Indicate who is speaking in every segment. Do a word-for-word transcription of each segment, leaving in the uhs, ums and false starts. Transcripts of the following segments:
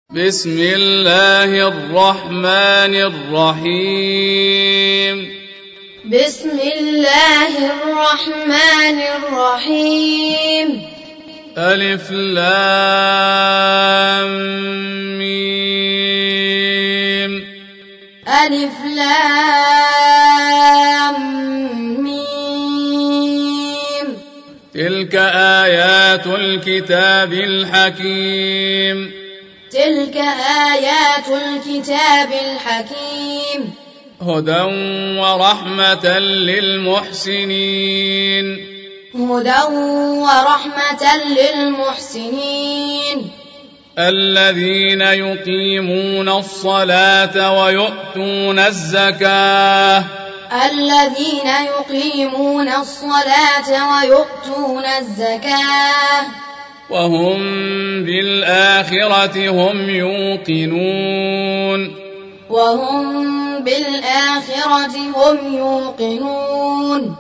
Speaker 1: بسم الله الرحمن الرحيم
Speaker 2: بسم الله الرحمن الرحيم
Speaker 1: ألف لام ميم
Speaker 2: ألف لام ميم
Speaker 1: تلك آيات الكتاب الحكيم
Speaker 2: تلك آيات الكتاب الحكيم
Speaker 1: هدى ورحمة للمحسنين
Speaker 2: هدى ورحمة للمحسنين
Speaker 1: الذين يقيمون الصلاة ويؤتون الزكاة
Speaker 2: الذين يقيمون الصلاة ويؤتون الزكاة
Speaker 1: وهم بالآخرة هم يوقنون
Speaker 2: وهم بالآخرة هم يوقنون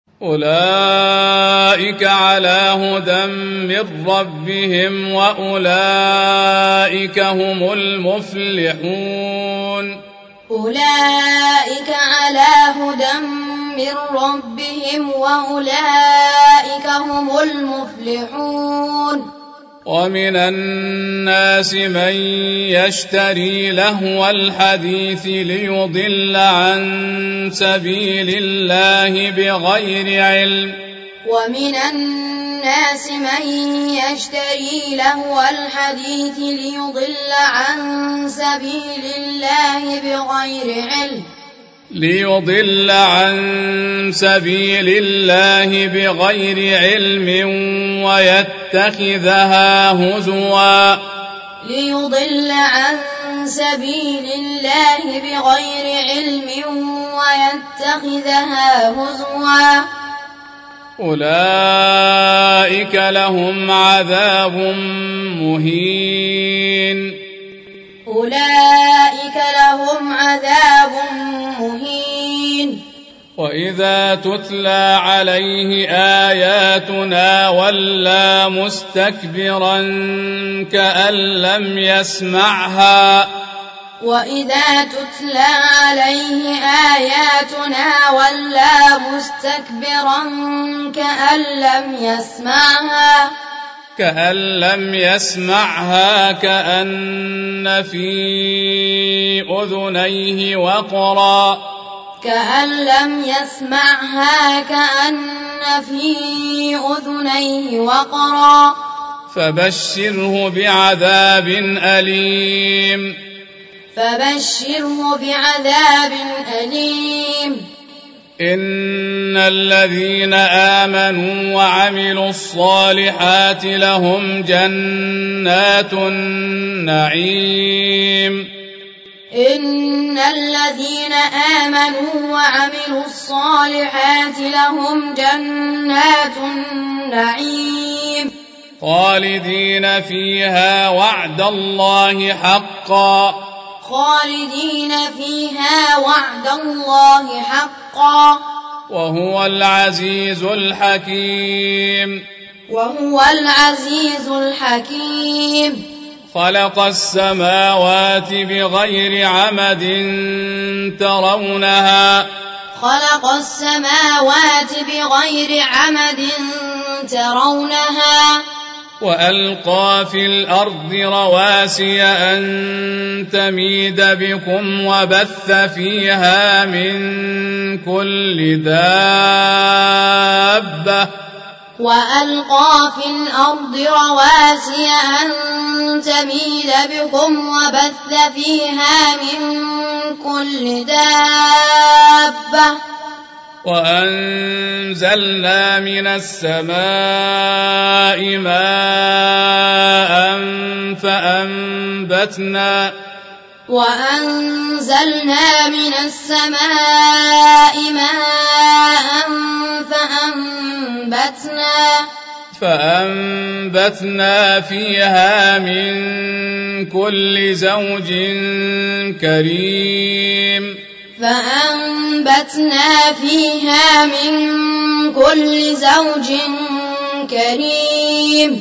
Speaker 1: أولئك على هدى من ربهم وأولئك هم المفلحون
Speaker 2: أولئك على هدى من ربهم وأولئك هم المفلحون
Speaker 1: ومن الناس من يشتري لهو الحديث ليضل عن سبيل الله بغير علم
Speaker 2: ومن الناس من يشتري لهو الحديث ليضل عن سبيل الله بغير علم
Speaker 1: ليضل عن سبيل الله بغير علم ويتخذها هزوا
Speaker 2: ليضل عن سبيل الله بغير علم ويتخذها هزوا
Speaker 1: أولئك لهم عذاب مهين
Speaker 2: أولئك لهم عذاب مهين
Speaker 1: وإذا تتلى عليه آياتنا ولى مستكبرا كأن لم يسمعها
Speaker 2: وإذا تتلى عليه آياتنا ولى مستكبرا كأن لم يسمعها
Speaker 1: كأن لم يسمعها كأن في أذنيه وقرا
Speaker 2: كأن لم يسمعها كأن في أذنيه وقرا
Speaker 1: فبشره بعذاب أليم
Speaker 2: فبشره بعذاب أليم
Speaker 1: إن الذين آمنوا وعملوا الصالحات لهم جنات النعيم
Speaker 2: إن الذين آمنوا وعملوا الصالحات لهم جنات النعيم
Speaker 1: خالدين فيها وعد الله حقا
Speaker 2: خالدين فيها وعد الله حقا
Speaker 1: وهو العزيز الحكيم
Speaker 2: وهو العزيز الحكيم
Speaker 1: خلق السماوات بغير عمد ترونها
Speaker 2: خلق السماوات بغير عمد ترونها
Speaker 1: وألقى في الأرض رواسي أن تميد بكم وبث فيها من كل دابة
Speaker 2: وألقى في الأرض رواسي أن تميد بكم وبث فيها من كل دابة
Speaker 1: وأنزلنا من السماء ماء فأنبتنا
Speaker 2: وأنزلنا من السماء ماء فأنبتنا
Speaker 1: فأنبتنا فيها من كل زوج كريم
Speaker 2: فأنبتنا فيها من كل زوج كريم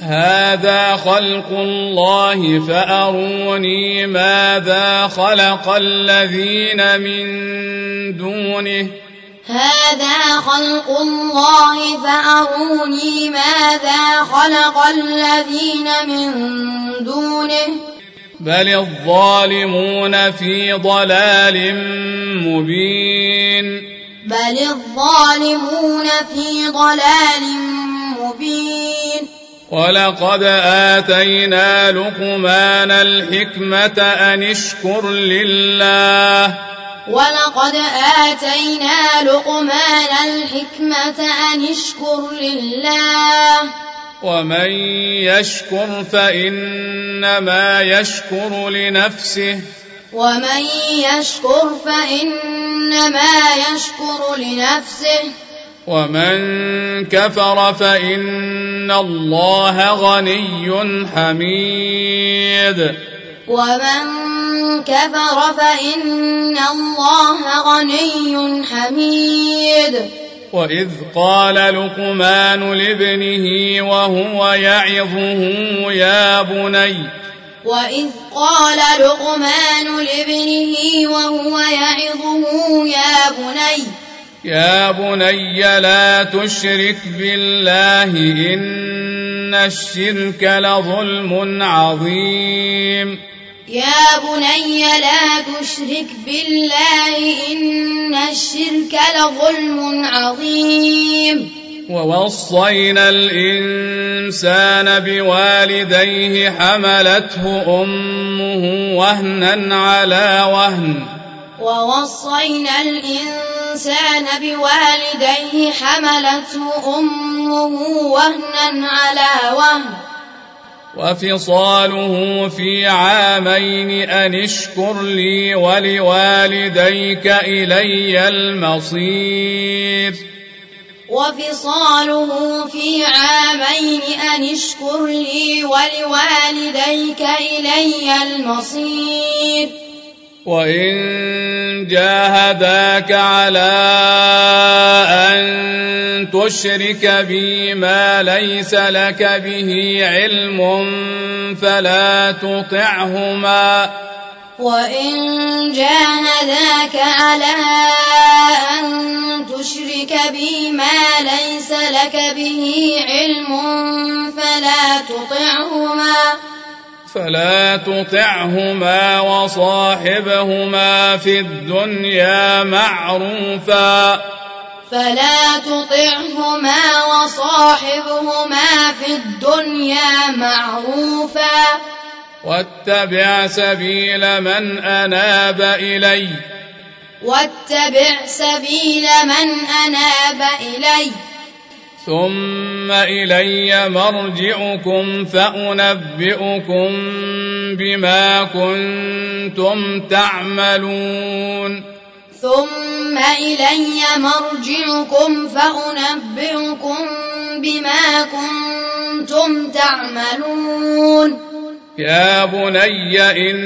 Speaker 1: هذا خلق الله فأروني ماذا خلق الذين من دونه
Speaker 2: هذا خلق الله فأروني ماذا خلق الذين من دونه
Speaker 1: بل الظالمون في ضلال مبين
Speaker 2: بل الظالمون في ضلال مبين
Speaker 1: ولقد آتينا لقمان الحكمة أن اشكر لله
Speaker 2: ولقد آتينا لقمان الحكمة أن اشكر لله
Speaker 1: ومن يشكر فإنما يشكر لنفسه
Speaker 2: ومن يشكر فإنما يشكر لنفسه
Speaker 1: ومن كفر فإن الله غني حميد
Speaker 2: ومن كفر فإن الله غني حميد
Speaker 1: وإذ قال لقمان لابنه وهو يعظه يا بني
Speaker 2: وإذ قال لقمان لابنه وهو يعظه يا بني
Speaker 1: يا بني لا تشرك بالله إن الشرك لظلم عظيم
Speaker 2: يا بني لا تشرك بالله إن الشرك لظلم عظيم
Speaker 1: ووصينا الإنسان بوالديه حملته أمه وهنا على وهن
Speaker 2: ووصينا الإنسان بوالديه حملته أمه وهنا على وهن
Speaker 1: وفصاله في عامين أن اشكر لي ولوالديك إلي المصير
Speaker 2: وفصاله في عامين أن اشكر لي ولوالديك إلي المصير
Speaker 1: وإن جاهداك على أن تشرك بي ما ليس لك به علم فلا تطعهما
Speaker 2: وإن جاهداك على أن تشرك بي ما ليس لك به علم فلا تطعهما
Speaker 1: فلا تطعهما وصاحبهما في الدنيا معروفا
Speaker 2: فلا تطعهما وصاحبهما في الدنيا معروفا
Speaker 1: واتبع سبيل من أناب إلي
Speaker 2: واتبع سبيل من أناب إلي
Speaker 1: ثم إلي مرجعكم فأنبئكم بما كنتم تعملون
Speaker 2: ثم إلي مرجعكم فأنبئكم بما كنتم تعملون
Speaker 1: يا بني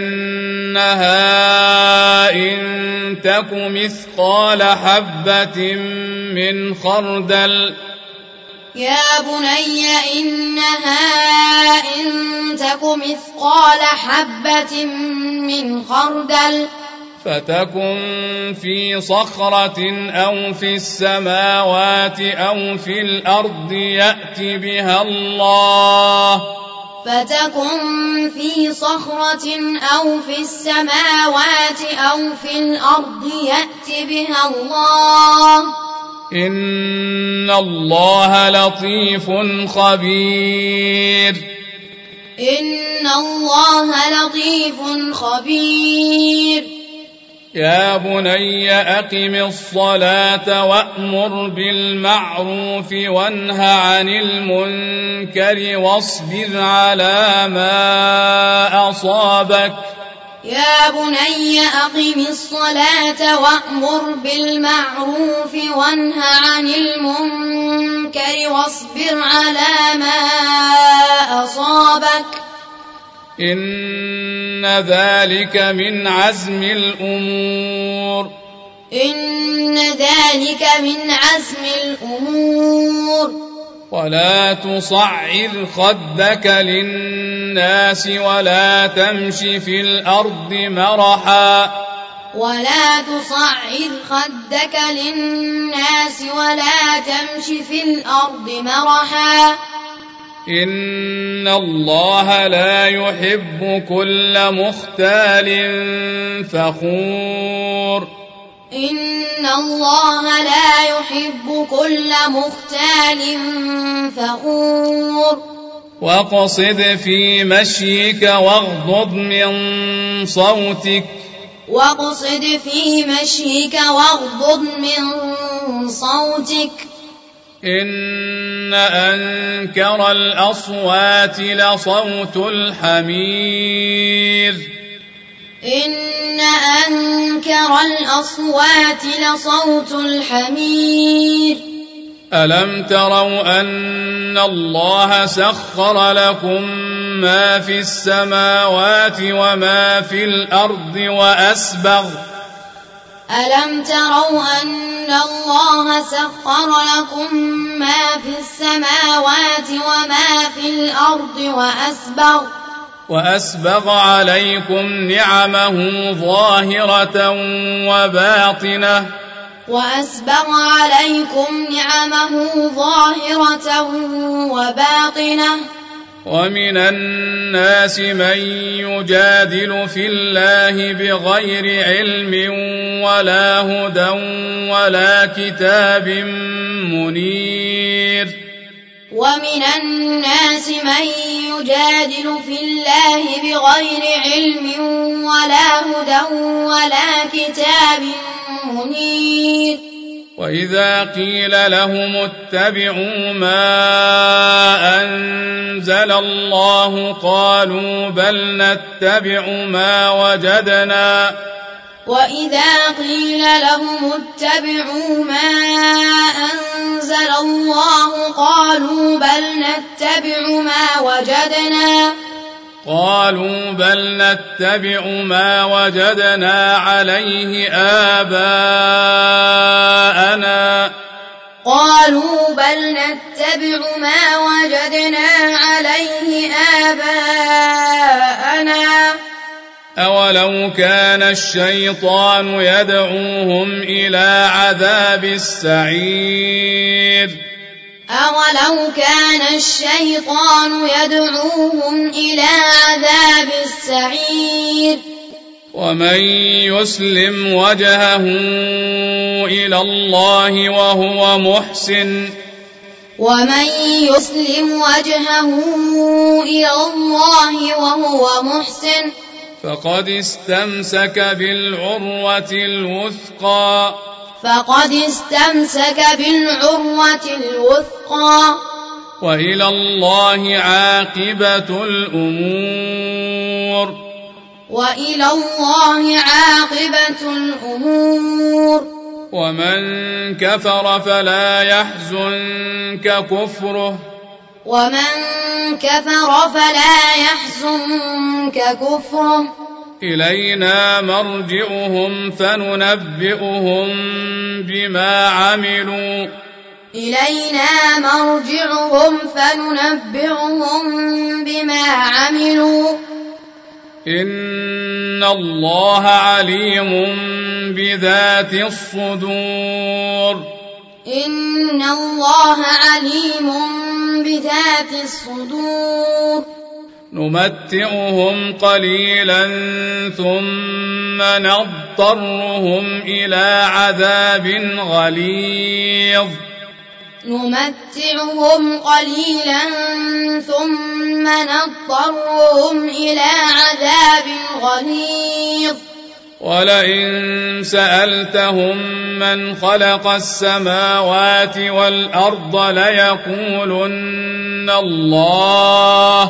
Speaker 1: إنها إن تك مثقال حبة من خردل
Speaker 2: يا بني إنها إن تك مثقال حبة من خردل
Speaker 1: فتكن في صخرة أو في السماوات أو في الأرض يأت بها الله
Speaker 2: فتكن في صخرة أو في السماوات أو في الأرض يأت بها الله
Speaker 1: إن الله لطيف خبير
Speaker 2: إن الله لطيف خبير
Speaker 1: يا بني أقم الصلاة وأمر بالمعروف وانه عن المنكر واصبر على ما أصابك
Speaker 2: يا بني أقم الصلاة وأمر بالمعروف وانه عن المنكر واصبر على ما أصابك
Speaker 1: إن ذلك من عزم الأمور
Speaker 2: إن ذلك من عزم الأمور
Speaker 1: ولا تصعر خدك للناس ولا تمش في الأرض مرحا
Speaker 2: ولا تصعر خدك للناس ولا تمش في الأرض مرحا
Speaker 1: إن الله لا يحب كل مختال فخور
Speaker 2: إن الله لا يحب كل مختال فخور
Speaker 1: واقصد في مشيك واغضض من صوتك
Speaker 2: واقصد في مشيك واغضض من صوتك
Speaker 1: إن أنكر الأصوات لصوت الحمير
Speaker 2: إن أنكر الأصوات لصوت الحمير
Speaker 1: ألم تروا أن الله سخر لكم ما في السماوات وما في الأرض وأسبغ
Speaker 2: ألم تروا أن الله سخر لكم ما في السماوات وما في الأرض وأسبغ
Speaker 1: وأسبغ عليكم نعمه ظاهرة وباطنة
Speaker 2: وأسبغ عليكم نعمه ظاهرة وباطنة
Speaker 1: ومن الناس من يجادل في الله بغير علم ولا هدى ولا كتاب منير
Speaker 2: ومن الناس من يجادل في الله بغير علم ولا هدى ولا كتاب منير
Speaker 1: وإذا قيل لهم اتبعوا ما أنزل الله قالوا بل نتبع ما وجدنا
Speaker 2: وإذا قيل لهم اتبعوا ما أنزل الله قالوا بل نتبع ما وجدنا
Speaker 1: قالوا بل نتبع ما وجدنا عليه آباءنا
Speaker 2: قالوا بل نتبع ما وجدنا عليه آباءنا
Speaker 1: أولو كان الشيطان يدعوهم إلى عذاب السعير
Speaker 2: أولو كان الشيطان يدعوهم إلى عذاب السعير
Speaker 1: ومن يسلم وجهه إلى الله وهو محسن
Speaker 2: ومن يسلم وجهه إلى الله وهو محسن
Speaker 1: فقد استمسك بالعروة الوثقى
Speaker 2: فقد استمسك بالعروة الوثقى
Speaker 1: وإلى الله عاقبة الأمور
Speaker 2: وإلى الله عاقبة الأمور
Speaker 1: ومن كفر فلا يحزنك كفره
Speaker 2: ومن كفر فلا يحزنك كفره
Speaker 1: إلينا مرجعهم فننبئهم بما عملوا
Speaker 2: إلينا مرجعهم فننبئهم بما عملوا
Speaker 1: إن الله عليم بذات الصدور
Speaker 2: إن الله عليم بذات الصدور
Speaker 1: نمتعهم قليلا ثم نضطرهم إلى عذاب غليظ
Speaker 2: نمتعهم قليلا ثم نضطرهم إلى عذاب غليظ
Speaker 1: ولئن سألتهم من خلق السماوات والأرض ليقولن الله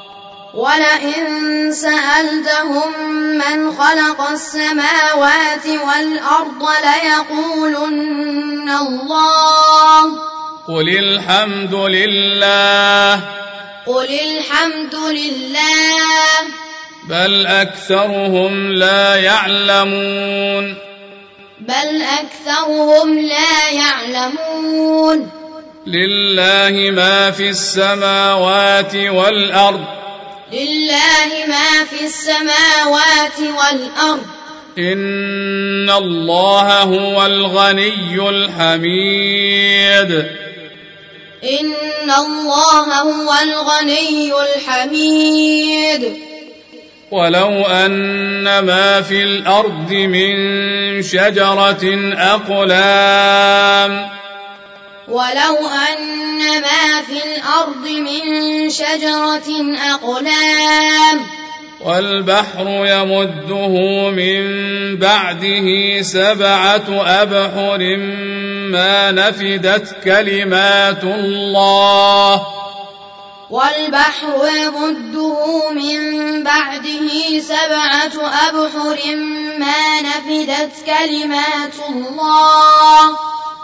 Speaker 2: ولئن سألتهم من خلق السماوات والأرض ليقولن الله
Speaker 1: قل الحمد لله
Speaker 2: قل الحمد لله
Speaker 1: بل أكثرهم لا يعلمون
Speaker 2: بل أكثرهم لا يعلمون
Speaker 1: لله ما في السماوات والأرض
Speaker 2: لله ما في السماوات والأرض
Speaker 1: إن الله هو الغني الحميد
Speaker 2: إن الله هو الغني الحميد
Speaker 1: ولو أن ما في الأرض من شجرة أقلام
Speaker 2: ولو أن ما في الأرض من شجرة أقلام
Speaker 1: والبحر يمده من بعده سبعة أبحر ما نفدت كلمات الله
Speaker 2: والبحر يمده من بعده سبعة أبحر ما نفدت كلمات الله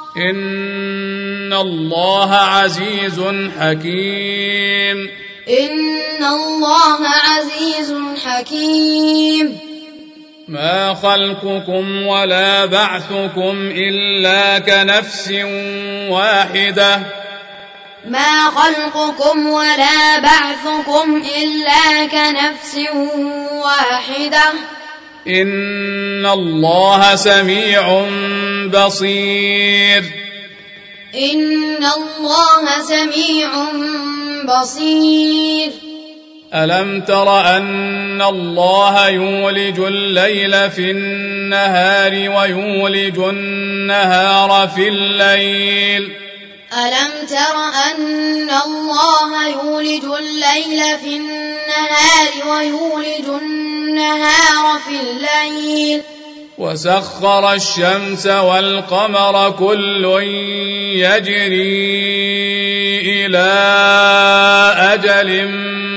Speaker 1: إن الله عزيز حكيم
Speaker 2: إن الله عزيز حكيم
Speaker 1: ما خلقكم ولا بعثكم إلا كنفس واحدة
Speaker 2: ما خلقكم ولا بعثكم إلا كنفس واحدة
Speaker 1: إن الله سميع بصير
Speaker 2: إن الله سميع بصير
Speaker 1: ألم تر أن الله يولج الليل في النهار ويولج النهار في الليل
Speaker 2: ألم تر أن الله يولج الليل في النهار ويولج النهار في الليل
Speaker 1: وسخر الشمس والقمر كل يجري إلى أجل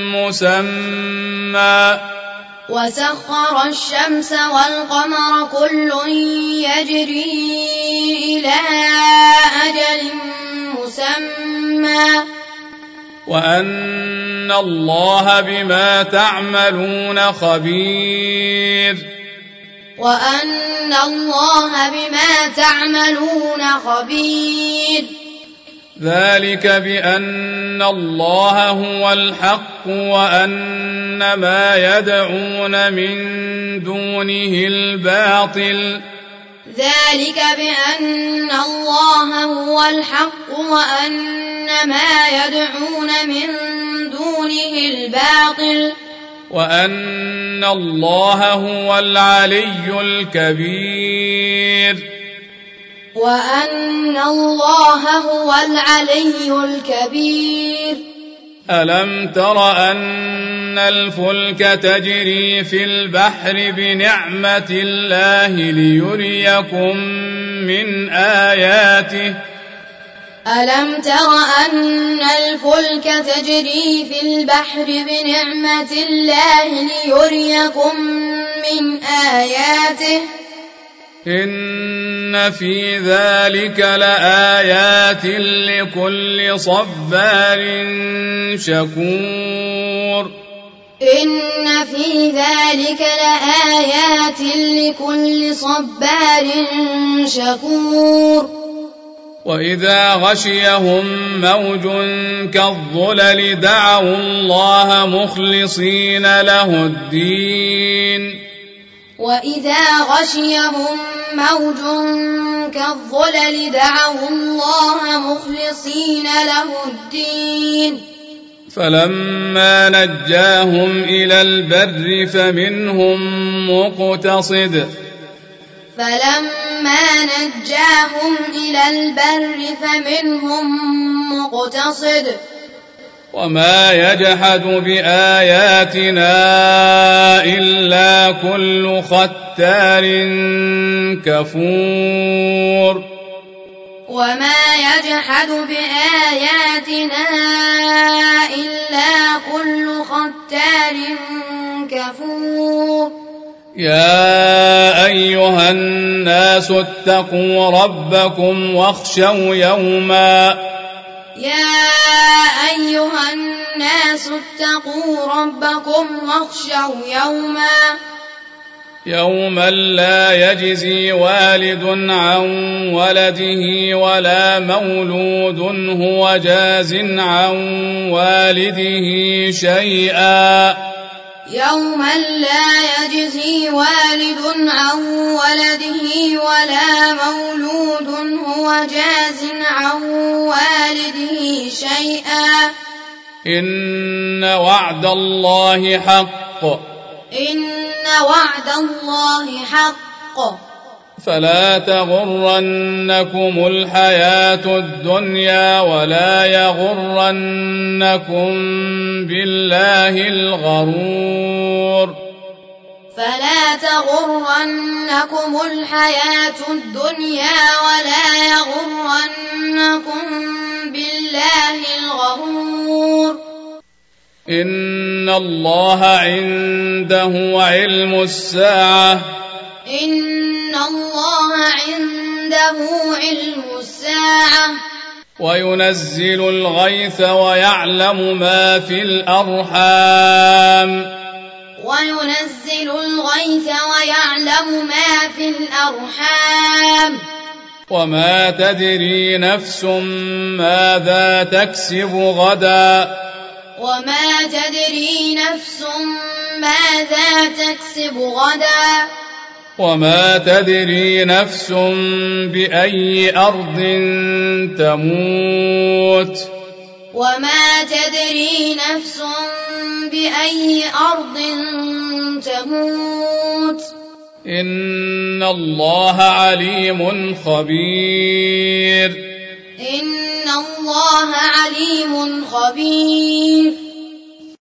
Speaker 1: مسمى
Speaker 2: وسخر الشمس والقمر كل يجري إلى أجل مسمى
Speaker 1: وأن الله بما تعملون خبير
Speaker 2: وأن الله بما تعملون خبير
Speaker 1: ذلك بأن الله هو الحق وأن ما يدعون من دونه الباطل
Speaker 2: ذلك بأن الله هو الحق وأن ما يدعون من دونه الباطل
Speaker 1: وأن الله هو العلي الكبير
Speaker 2: وأن الله هو العلي الكبير
Speaker 1: ألم تر أن الفلك تجري في البحر بنعمة الله ليريكم من آياته
Speaker 2: ألم تر أن الفلك تجري في البحر بنعمة الله ليريكم من آياته
Speaker 1: إن في ذلك لآيات لكل صبار شكور
Speaker 2: إن في ذلك لآيات لكل صبار شكور
Speaker 1: وإذا غشيهم موج كالظلل دعوا الله مخلصين له الدين
Speaker 2: وإذا غشيهم موج كالظلل دعوا الله مخلصين له الدين
Speaker 1: فلما نجاهم إلى البر فمنهم مقتصد
Speaker 2: فلما نجاهم إلى البر فمنهم مقتصد
Speaker 1: وما يجحد بآياتنا إلا كل ختار كفور
Speaker 2: وما يجحد بآياتنا إلا كل ختار كفور
Speaker 1: يا أيها الناس اتقوا ربكم واخشوا يوما
Speaker 2: يا أيها الناس اتقوا ربكم واخشوا يوما
Speaker 1: يوما لا يجزي والد عن ولده ولا مولود هو جاز عن والده شيئا
Speaker 2: يوما لا يجزي والد عن ولده ولا مولود هو جاز عن والده شيئا
Speaker 1: إن وعد الله حق
Speaker 2: إن وعد الله حق
Speaker 1: فلا تغرنكم الحياة الدنيا ولا يغرنكم بالله الغرور
Speaker 2: فلا تغرنكم الحياة الدنيا ولا يغرنكم بالله الغرور
Speaker 1: إن الله عنده علم الساعة
Speaker 2: إن الله عنده علم الساعة
Speaker 1: وينزل الغيث ويعلم ما في الأرحام
Speaker 2: وينزل الغيث ويعلم ما في الأرحام
Speaker 1: وما تدري نفس ماذا تكسب غدا
Speaker 2: وما تدري نفس ماذا تكسب غدا
Speaker 1: وما تدري نفس بأي أرض تموت
Speaker 2: وما تدري نفس بأي أرض تموت
Speaker 1: إن الله عليم خبير
Speaker 2: إن الله عليم خبير